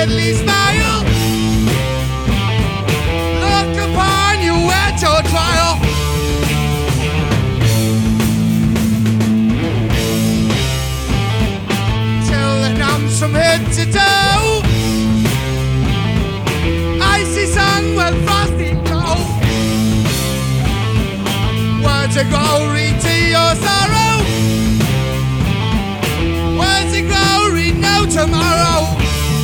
deadly smile. Look upon you at your trial. Till it numbs from head to toe. Icy sun with frosty cold. Words of glory to your sorrow. Words of glory, no tomorrow.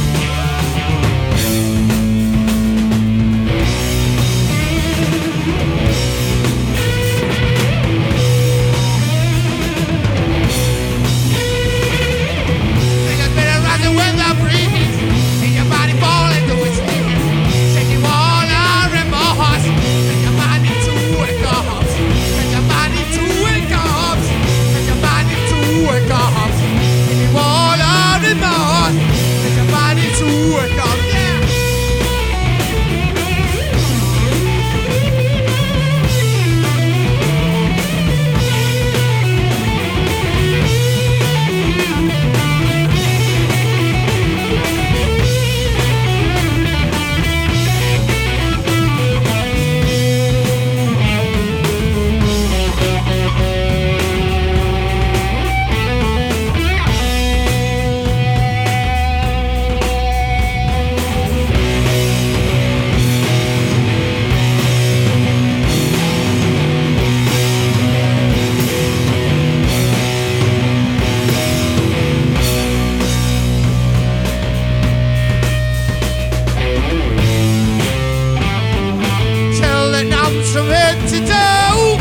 From head to toe,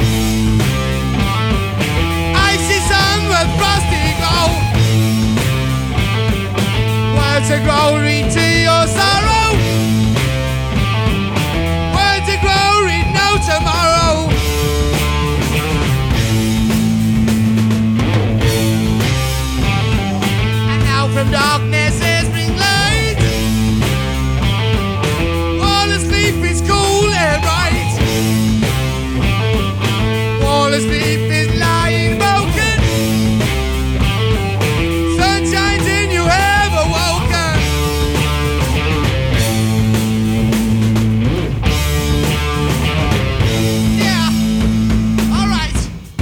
icy sun with frosty glow. Words of glory to your sorrow. Words of glory, no tomorrow. And now from darkness is bring light. All asleep is cool and bright. All asleep is lying broken. Sun shines and you have awoken. Yeah, all right.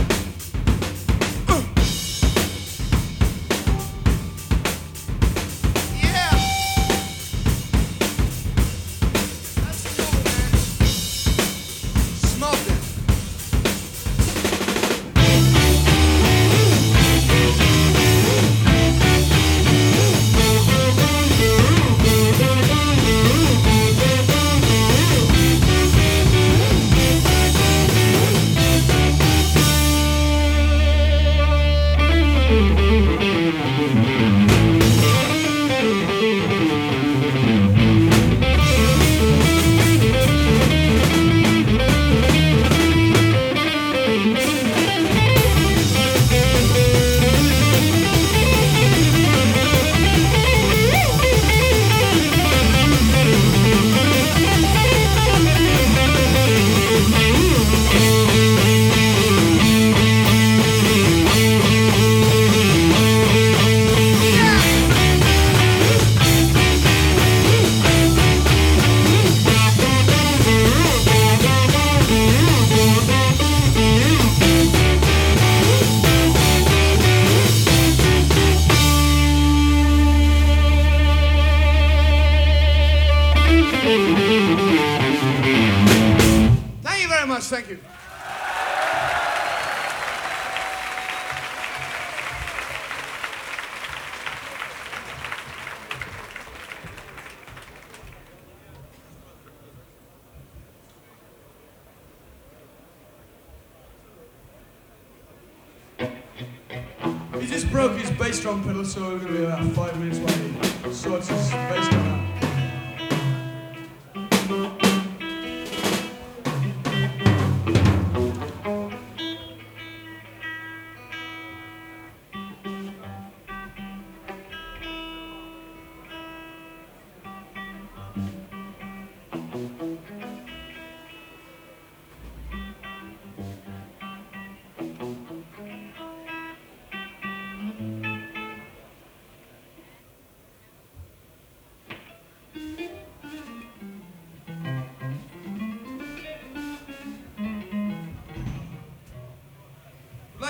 Yeah. That's cool, man. Smoke it. Thank you very much. Thank you. He just broke his bass drum pedal, so we're going to be about 5 minutes while he sorts his bass drum out.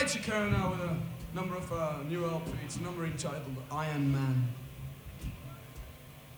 like to carry on now with a number of new LP. It's a number entitled Iron Man.